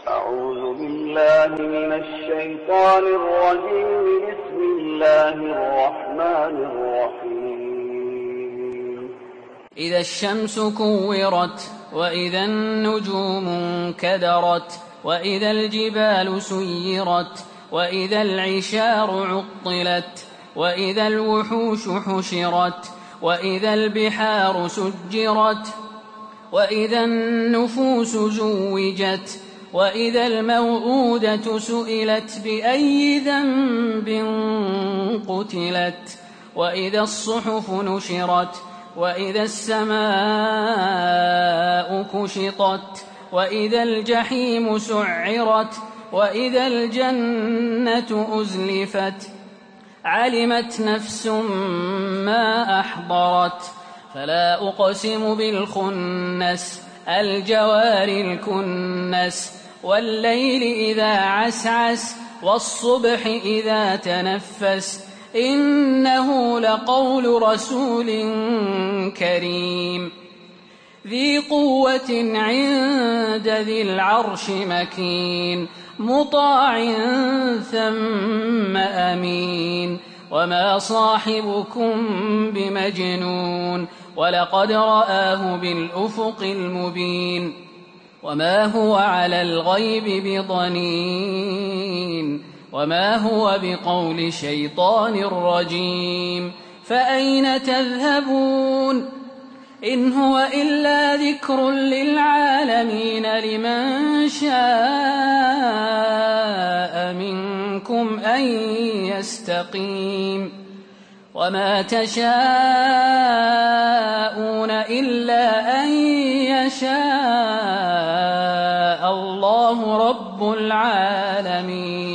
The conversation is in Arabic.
أعوذ بالله من الشيطان الرجيم. بسم الله الرحمن الرحيم. إذا الشمس كورت وإذا النجوم انكدرت وإذا الجبال سيرت وإذا العشار عطلت وإذا الوحوش حشرت وإذا البحار سجرت وإذا النفوس زوجت وإذا الموءودة سئلت بأي ذنب قتلت وإذا الصحف نشرت وإذا السماء كشطت وإذا الجحيم سعرت وإذا الجنة أزلفت علمت نفس ما أحضرت فلا أقسم بالخنس الجوار الكنس والليل إذا عسعس والصبح إذا تنفس إنه لقول رسول كريم ذي قوة عند ذي العرش مكين مطاع ثم أمين وما صاحبكم بمجنون ولقد رآه بالأفق المبين وما هو على الغيب بضنين وما هو بقول شيطان رجيم فأين تذهبون إن هو إلا ذكر للعالمين لمن شاء منكم أن يستقيم وما تشاءون إلا أن يشاء الله رب العالمين.